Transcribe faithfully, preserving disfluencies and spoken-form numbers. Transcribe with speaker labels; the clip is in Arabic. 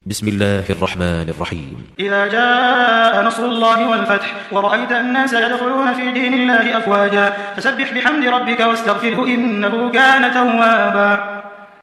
Speaker 1: بسم الله الرحمن الرحيم.
Speaker 2: إذا جاء نصر الله والفتح ورأيت الناس يدخلون في دين الله أفواجا فسبح بحمد ربك واستغفره إنه كان توابا.